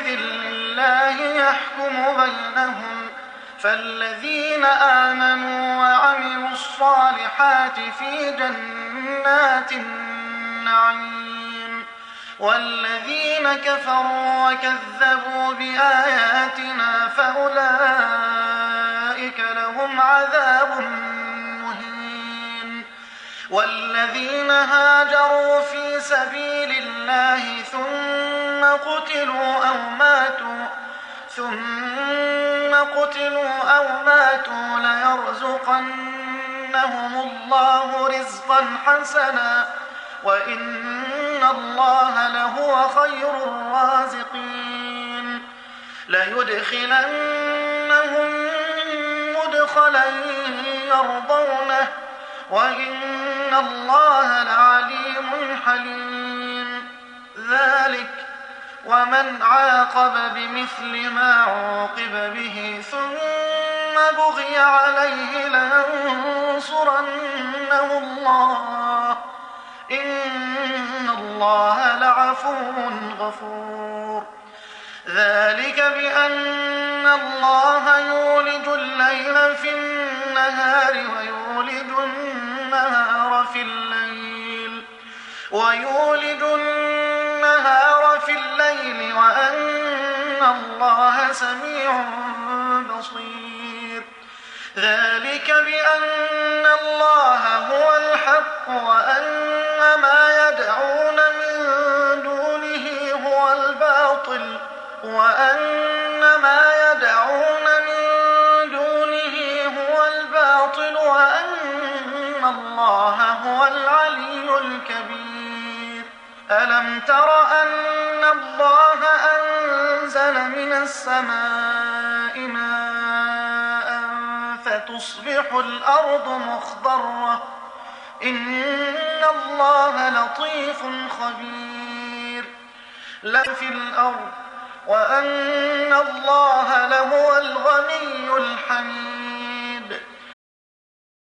يومئذ لله يحكم بينهم فالذين آمنوا وعملوا الصالحات في جنات النعيم والذين كفروا وكذبوا بآياتنا فأولئك لهم عذاب مهين والذين هاجروا في سبيل الله ثم قتلوا أو ماتوا ليرزقنهم الله رزقا حسنا وإن الله لهو خير الرازقين ليدخلنهم مدخلا يرضونه وإن الله لعليم حليم ذلك ومن عاقب بمثل ما عوقب به ثم بغي عليه لينصرنه الله إن الله لعفو غفور ذلك بأن الله يولج الليل في النهار ويولج النهار في الليل وأن الله سميع بصير ذلك بأن الله هو الحق وأن ما يدعون من دونه هو الباطل وأن الله هو العلي الكبير ألم تر أن الله أنزل من السماء ماء فتصبح الأرض مخضرة إن الله لطيف خبير في الأرض وأن الله لهو الغني الحميد